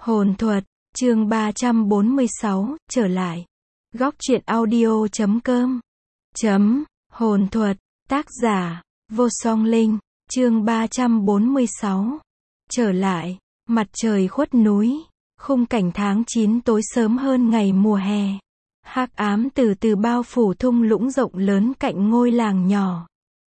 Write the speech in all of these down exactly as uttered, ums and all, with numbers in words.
Hồn thuật, chương ba trăm bốn mươi sáu, trở lại. Góc truyện audio chấm com. Chấm, hồn thuật, tác giả, Vô Song Linh, chương ba trăm bốn mươi sáu. Trở lại, mặt trời khuất núi, khung cảnh tháng chín tối sớm hơn ngày mùa hè. Hắc ám từ từ bao phủ thung lũng rộng lớn cạnh ngôi làng nhỏ.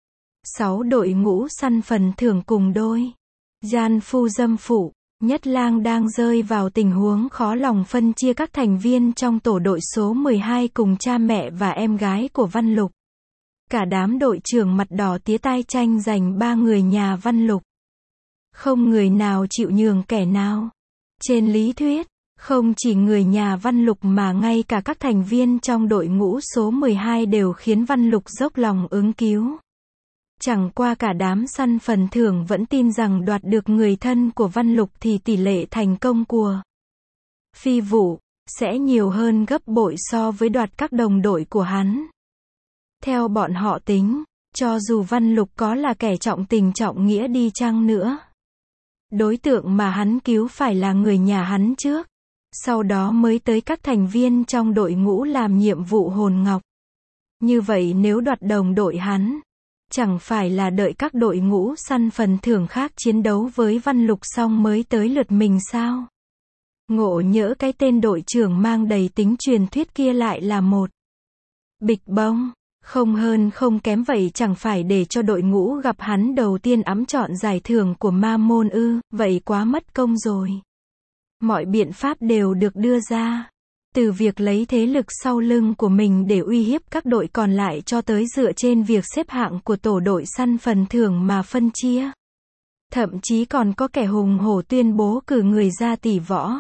Sáu đội ngũ săn phần thưởng cùng đôi. Gian phu dâm phụ. Nhất Lang đang rơi vào tình huống khó lòng phân chia các thành viên trong tổ đội số mười hai cùng cha mẹ và em gái của Văn Lục. Cả đám đội trưởng mặt đỏ tía tai tranh giành ba người nhà Văn Lục. Không người nào chịu nhường kẻ nào. Trên lý thuyết, không chỉ người nhà Văn Lục mà ngay cả các thành viên trong đội ngũ số mười hai đều khiến Văn Lục dốc lòng ứng cứu. Chẳng qua cả đám săn phần thưởng vẫn tin rằng đoạt được người thân của Văn Lục thì tỷ lệ thành công của phi vụ sẽ nhiều hơn gấp bội so với đoạt các đồng đội của hắn. Theo bọn họ tính, cho dù Văn Lục có là kẻ trọng tình trọng nghĩa đi chăng nữa, đối tượng mà hắn cứu phải là người nhà hắn trước, sau đó mới tới các thành viên trong đội ngũ làm nhiệm vụ hồn ngọc. Như vậy nếu đoạt đồng đội hắn, chẳng phải là đợi các đội ngũ săn phần thưởng khác chiến đấu với Văn Lục xong mới tới lượt mình sao? Ngộ nhỡ cái tên đội trưởng mang đầy tính truyền thuyết kia lại là một bịch bông, không hơn không kém vậy, chẳng phải để cho đội ngũ gặp hắn đầu tiên ẵm trọn giải thưởng của ma môn ư, vậy quá mất công rồi. Mọi biện pháp đều được đưa ra. Từ việc lấy thế lực sau lưng của mình để uy hiếp các đội còn lại cho tới dựa trên việc xếp hạng của tổ đội săn phần thưởng mà phân chia. Thậm chí còn có kẻ hùng hổ tuyên bố cử người ra tỷ võ.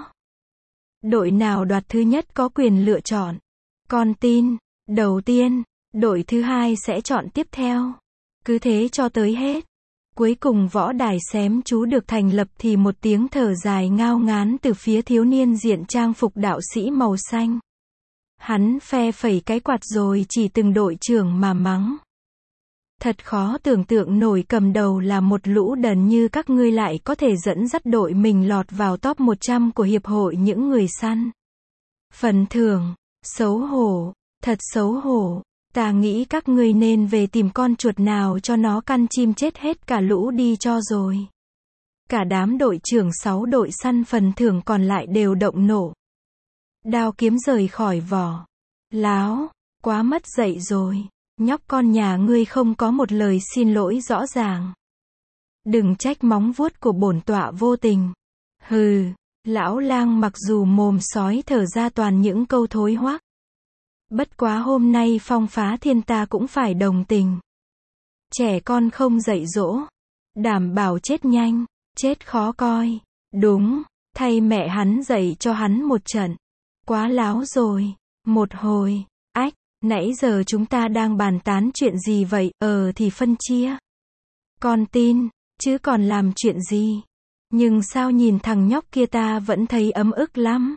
Đội nào đoạt thứ nhất có quyền lựa chọn. Con tin, đầu tiên, đội thứ hai sẽ chọn tiếp theo. Cứ thế cho tới hết. Cuối cùng võ đài xém chú được thành lập thì một tiếng thở dài ngao ngán từ phía thiếu niên diện trang phục đạo sĩ màu xanh. Hắn phe phẩy cái quạt rồi chỉ từng đội trưởng mà mắng. Thật khó tưởng tượng nổi, cầm đầu là một lũ đần như các ngươi lại có thể dẫn dắt đội mình lọt vào top một trăm của hiệp hội những người săn phần thưởng. Xấu hổ, thật xấu hổ. Ta nghĩ các ngươi nên về tìm con chuột nào cho nó căn chim chết hết cả lũ đi cho rồi. Cả đám đội trưởng sáu đội săn phần thưởng còn lại đều động nộ. Đao kiếm rời khỏi vỏ. Láo, quá mất dạy rồi. Nhóc con nhà ngươi không có một lời xin lỗi rõ ràng. Đừng trách móng vuốt của bổn tọa vô tình. Hừ, lão lang mặc dù mồm sói thở ra toàn những câu thối hoắc. Bất quá hôm nay Phong Phá Thiên ta cũng phải đồng tình. Trẻ con không dạy dỗ, đảm bảo chết nhanh, chết khó coi. Đúng, thay mẹ hắn dạy cho hắn một trận. Quá láo rồi. Một hồi, ách, nãy giờ chúng ta đang bàn tán chuyện gì vậy? Ờ thì phân chia. Con tin, chứ còn làm chuyện gì? Nhưng sao nhìn thằng nhóc kia ta vẫn thấy ấm ức lắm.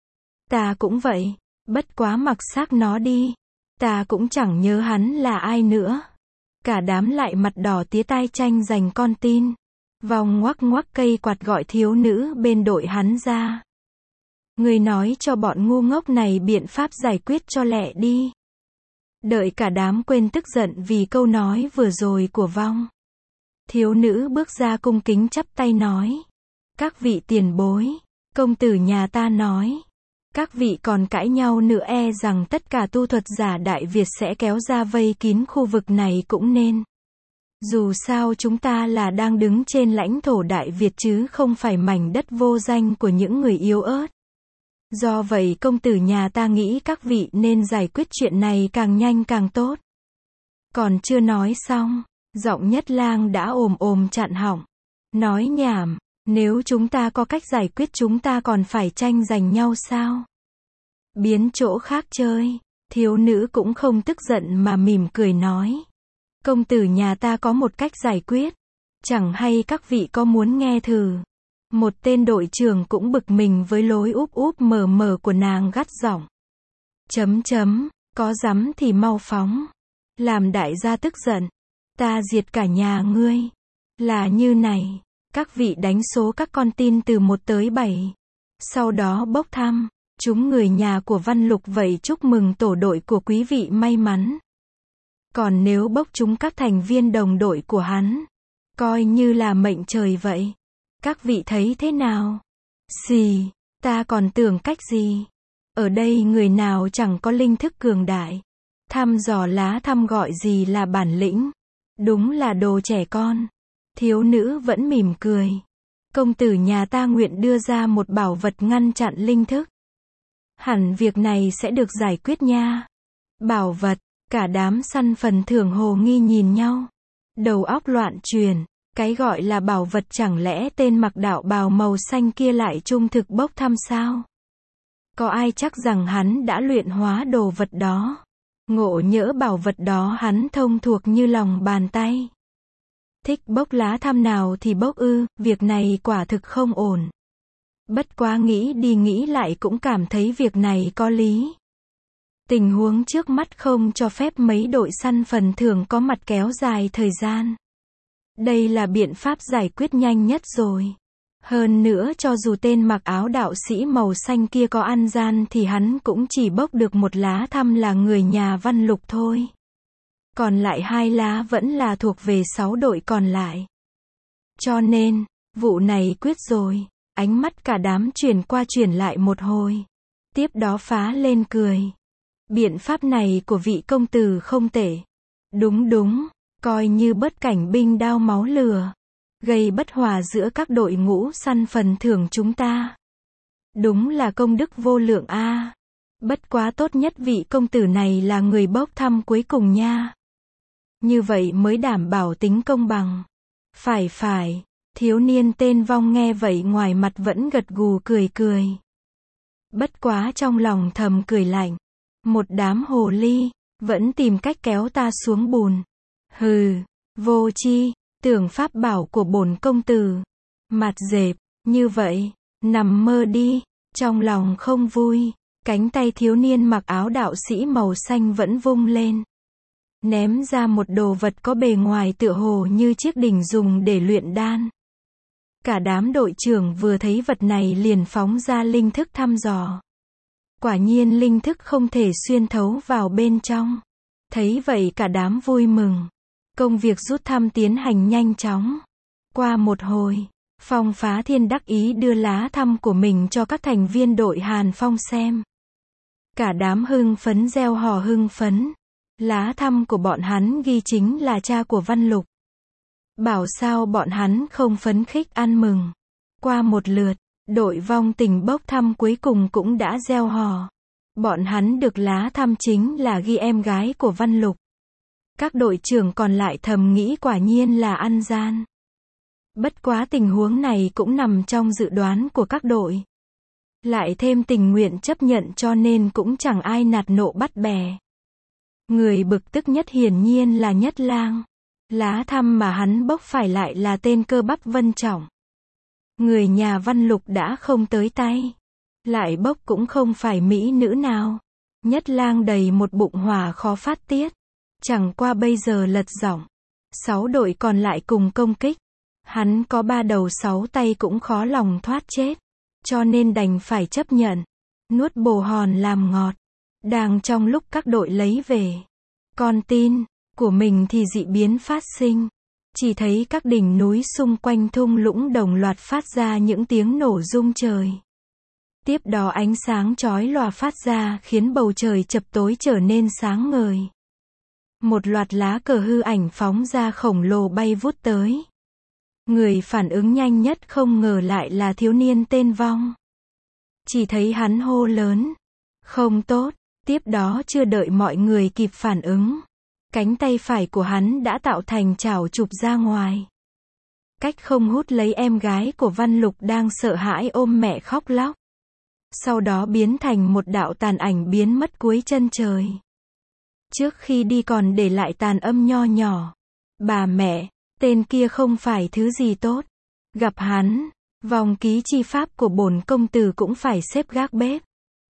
Ta cũng vậy. Bất quá mặc xác nó đi. Ta cũng chẳng nhớ hắn là ai nữa. Cả đám lại mặt đỏ tía tai tranh giành con tin. Vòng ngoắc ngoắc cây quạt gọi thiếu nữ bên đội hắn ra. Người nói cho bọn ngu ngốc này biện pháp giải quyết cho lẹ đi. Đợi cả đám quên tức giận vì câu nói vừa rồi của Vong. Thiếu nữ bước ra cung kính chắp tay nói. Các vị tiền bối, công tử nhà ta nói. Các vị còn cãi nhau nữa e rằng tất cả tu thuật giả Đại Việt sẽ kéo ra vây kín khu vực này cũng nên. Dù sao chúng ta là đang đứng trên lãnh thổ Đại Việt chứ không phải mảnh đất vô danh của những người yếu ớt. Do vậy công tử nhà ta nghĩ các vị nên giải quyết chuyện này càng nhanh càng tốt. Còn chưa nói xong, giọng Nhất Lang đã ồm ồm chặn họng. Nói nhảm. Nếu chúng ta có cách giải quyết chúng ta còn phải tranh giành nhau sao? Biến chỗ khác chơi. Thiếu nữ cũng không tức giận mà mỉm cười nói. Công tử nhà ta có một cách giải quyết. Chẳng hay các vị có muốn nghe thử? Một tên đội trưởng cũng bực mình với lối úp úp mờ mờ của nàng gắt giọng. Chấm chấm, có dám thì mau phóng. Làm đại gia tức giận. Ta diệt cả nhà ngươi. Là như này. Các vị đánh số các con tin từ một tới bảy. Sau đó bốc thăm. Chúng người nhà của Văn Lục vậy chúc mừng tổ đội của quý vị may mắn. Còn nếu bốc chúng các thành viên đồng đội của hắn, coi như là mệnh trời vậy. Các vị thấy thế nào? Xì, ta còn tưởng cách gì? Ở đây người nào chẳng có linh thức cường đại. Thăm dò lá thăm gọi gì là bản lĩnh. Đúng là đồ trẻ con. Thiếu nữ vẫn mỉm cười. Công tử nhà ta nguyện đưa ra một bảo vật ngăn chặn linh thức. Hẳn việc này sẽ được giải quyết nha. Bảo vật, cả đám săn phần thưởng hồ nghi nhìn nhau. Đầu óc loạn truyền, cái gọi là bảo vật chẳng lẽ tên mặc đạo bào màu xanh kia lại trung thực bốc thăm sao? Có ai chắc rằng hắn đã luyện hóa đồ vật đó? Ngộ nhỡ bảo vật đó hắn thông thuộc như lòng bàn tay. Thích bốc lá thăm nào thì bốc ư, việc này quả thực không ổn. Bất quá nghĩ đi nghĩ lại cũng cảm thấy việc này có lý. Tình huống trước mắt không cho phép mấy đội săn phần thưởng có mặt kéo dài thời gian. Đây là biện pháp giải quyết nhanh nhất rồi. Hơn nữa cho dù tên mặc áo đạo sĩ màu xanh kia có ăn gian thì hắn cũng chỉ bốc được một lá thăm là người nhà Văn Lục thôi. Còn lại hai lá vẫn là thuộc về sáu đội còn lại. Cho nên, vụ này quyết rồi. Ánh mắt cả đám chuyển qua chuyển lại một hồi. Tiếp đó phá lên cười. Biện pháp này của vị công tử không tệ. Đúng đúng, coi như bớt cảnh binh đao máu lửa. Gây bất hòa giữa các đội ngũ săn phần thưởng chúng ta. Đúng là công đức vô lượng a. À. Bất quá tốt nhất vị công tử này là người bốc thăm cuối cùng nha. Như vậy mới đảm bảo tính công bằng. Phải phải. Thiếu niên tên Vong nghe vậy ngoài mặt vẫn gật gù cười cười. Bất quá trong lòng thầm cười lạnh. Một đám hồ ly, vẫn tìm cách kéo ta xuống bùn. Hừ, vô chi, tưởng pháp bảo của bổn công tử. Mặt dẹp, như vậy, nằm mơ đi, trong lòng không vui. Cánh tay thiếu niên mặc áo đạo sĩ màu xanh vẫn vung lên. Ném ra một đồ vật có bề ngoài tựa hồ như chiếc đỉnh dùng để luyện đan. Cả đám đội trưởng vừa thấy vật này liền phóng ra linh thức thăm dò. Quả nhiên linh thức không thể xuyên thấu vào bên trong. Thấy vậy cả đám vui mừng. Công việc rút thăm tiến hành nhanh chóng. Qua một hồi, Phong Phá Thiên đắc ý đưa lá thăm của mình cho các thành viên đội Hàn Phong xem. Cả đám hưng phấn reo hò hưng phấn. Lá thăm của bọn hắn ghi chính là cha của Văn Lục. Bảo sao bọn hắn không phấn khích ăn mừng. Qua một lượt, đội Vong Tình bốc thăm cuối cùng cũng đã reo hò. Bọn hắn được lá thăm chính là ghi em gái của Văn Lục. Các đội trưởng còn lại thầm nghĩ quả nhiên là ăn gian. Bất quá tình huống này cũng nằm trong dự đoán của các đội. Lại thêm tình nguyện chấp nhận cho nên cũng chẳng ai nạt nộ bắt bè. Người bực tức nhất hiển nhiên là Nhất Lang. Lá thăm mà hắn bốc phải lại là tên Cơ Bắp Vân Trọng. Người nhà Văn Lục đã không tới tay. Lại bốc cũng không phải mỹ nữ nào. Nhất Lang đầy một bụng hỏa khó phát tiết. Chẳng qua bây giờ lật giọng. Sáu đội còn lại cùng công kích. Hắn có ba đầu sáu tay cũng khó lòng thoát chết. Cho nên đành phải chấp nhận. Nuốt bồ hòn làm ngọt. Đang trong lúc các đội lấy về con tin của mình thì dị biến phát sinh. Chỉ thấy các đỉnh núi xung quanh thung lũng đồng loạt phát ra những tiếng nổ rung trời. Tiếp đó ánh sáng chói lòa phát ra khiến bầu trời chập tối trở nên sáng ngời. Một loạt lá cờ hư ảnh phóng ra khổng lồ bay vút tới. Người phản ứng nhanh nhất không ngờ lại là thiếu niên tên Vong. Chỉ thấy hắn hô lớn. Không tốt, tiếp đó chưa đợi mọi người kịp phản ứng. Cánh tay phải của hắn đã tạo thành chảo chụp ra ngoài. Cách không hút lấy em gái của Văn Lục đang sợ hãi ôm mẹ khóc lóc. Sau đó biến thành một đạo tàn ảnh biến mất cuối chân trời. Trước khi đi còn để lại tàn âm nho nhỏ. Bà mẹ, tên kia không phải thứ gì tốt. Gặp hắn, vòng ký chi pháp của bổn công tử cũng phải xếp gác bếp.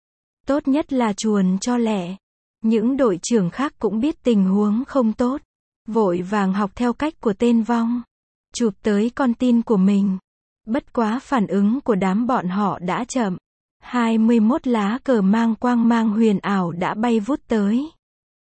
Tốt nhất là chuồn cho lẹ. Những đội trưởng khác cũng biết tình huống không tốt. Vội vàng học theo cách của tên Vong. Chụp tới con tin của mình. Bất quá phản ứng của đám bọn họ đã chậm. hai mươi mốt lá cờ mang quang mang huyền ảo đã bay vút tới.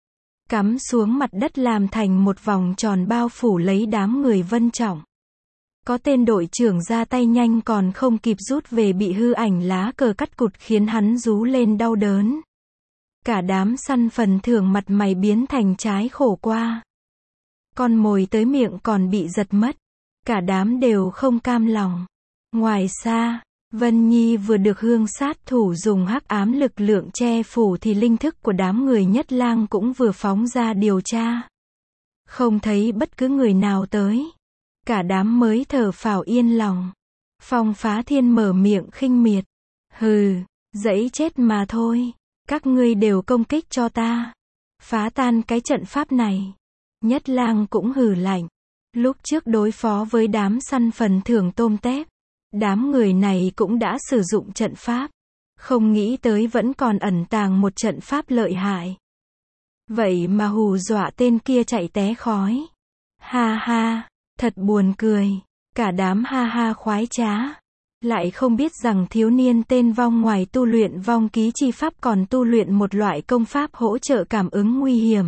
Cắm xuống mặt đất làm thành một vòng tròn bao phủ lấy đám người Vân Trọng. Có tên đội trưởng ra tay nhanh còn không kịp rút về bị hư ảnh lá cờ cắt cụt khiến hắn rú lên đau đớn. Cả đám săn phần thưởng mặt mày biến thành trái khổ qua. Con mồi tới miệng còn bị giật mất. Cả đám đều không cam lòng. Ngoài xa, Vân Nhi vừa được hương sát thủ dùng hắc ám lực lượng che phủ thì linh thức của đám người Nhất Lang cũng vừa phóng ra điều tra. Không thấy bất cứ người nào tới. Cả đám mới thở phào yên lòng. Phong Phá Thiên mở miệng khinh miệt. Hừ, dẫy chết mà thôi. Các ngươi đều công kích cho ta. Phá tan cái trận pháp này. Nhất Lang cũng hừ lạnh. Lúc trước đối phó với đám săn phần thưởng tôm tép. Đám người này cũng đã sử dụng trận pháp. Không nghĩ tới vẫn còn ẩn tàng một trận pháp lợi hại. Vậy mà hù dọa tên kia chạy té khói. Ha ha, thật buồn cười. Cả đám ha ha khoái trá. Lại không biết rằng thiếu niên tên Vong ngoài tu luyện vong ký chi pháp còn tu luyện một loại công pháp hỗ trợ cảm ứng nguy hiểm.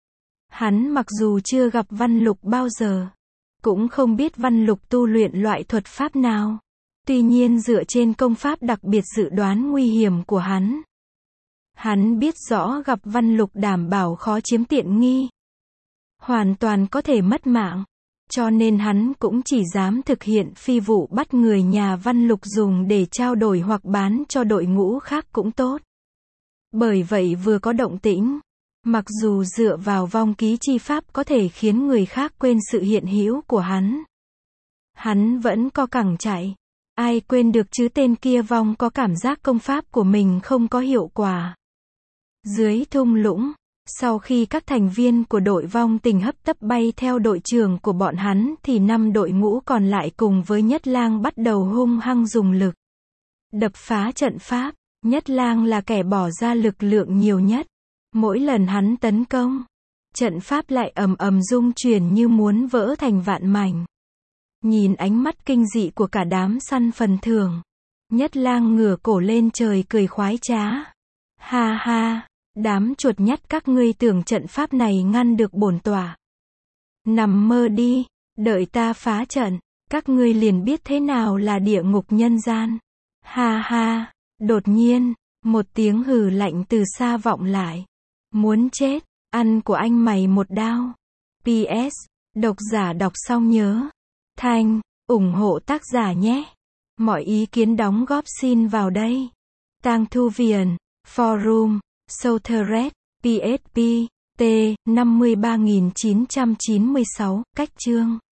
Hắn mặc dù chưa gặp Văn Lục bao giờ, cũng không biết Văn Lục tu luyện loại thuật pháp nào. Tuy nhiên dựa trên công pháp đặc biệt dự đoán nguy hiểm của hắn, hắn biết rõ gặp Văn Lục đảm bảo khó chiếm tiện nghi, hoàn toàn có thể mất mạng. Cho nên hắn cũng chỉ dám thực hiện phi vụ bắt người nhà Văn Lục dùng để trao đổi hoặc bán cho đội ngũ khác cũng tốt. Bởi vậy vừa có động tĩnh, mặc dù dựa vào vong ký chi pháp có thể khiến người khác quên sự hiện hữu của hắn, hắn vẫn co cẳng chạy. Ai quên được chứ tên kia Vong có cảm giác công pháp của mình không có hiệu quả. Dưới thung lũng, sau khi các thành viên của đội Vong Tình hấp tấp bay theo đội trưởng của bọn hắn thì năm đội ngũ còn lại cùng với Nhất Lang bắt đầu hung hăng dùng lực đập phá trận pháp. Nhất Lang là kẻ bỏ ra lực lượng nhiều nhất. Mỗi lần hắn tấn công, trận pháp lại ầm ầm rung chuyển như muốn vỡ thành vạn mảnh. Nhìn ánh mắt kinh dị của cả đám săn phần thưởng, Nhất Lang ngửa cổ lên trời cười khoái trá. Ha ha, đám chuột nhắt các ngươi tưởng trận pháp này ngăn được bổn tọa. Nằm mơ đi, đợi ta phá trận, các ngươi liền biết thế nào là địa ngục nhân gian. Ha ha, đột nhiên, một tiếng hừ lạnh từ xa vọng lại. Muốn chết, ăn của anh mày một đao. pê ét, độc giả đọc xong nhớ thanh, ủng hộ tác giả nhé. Mọi ý kiến đóng góp xin vào đây. Tang Thu Viền, Forum, Soulthread, pê ét pê, T, năm mươi ba nghìn chín trăm chín mươi sáu, cách chương.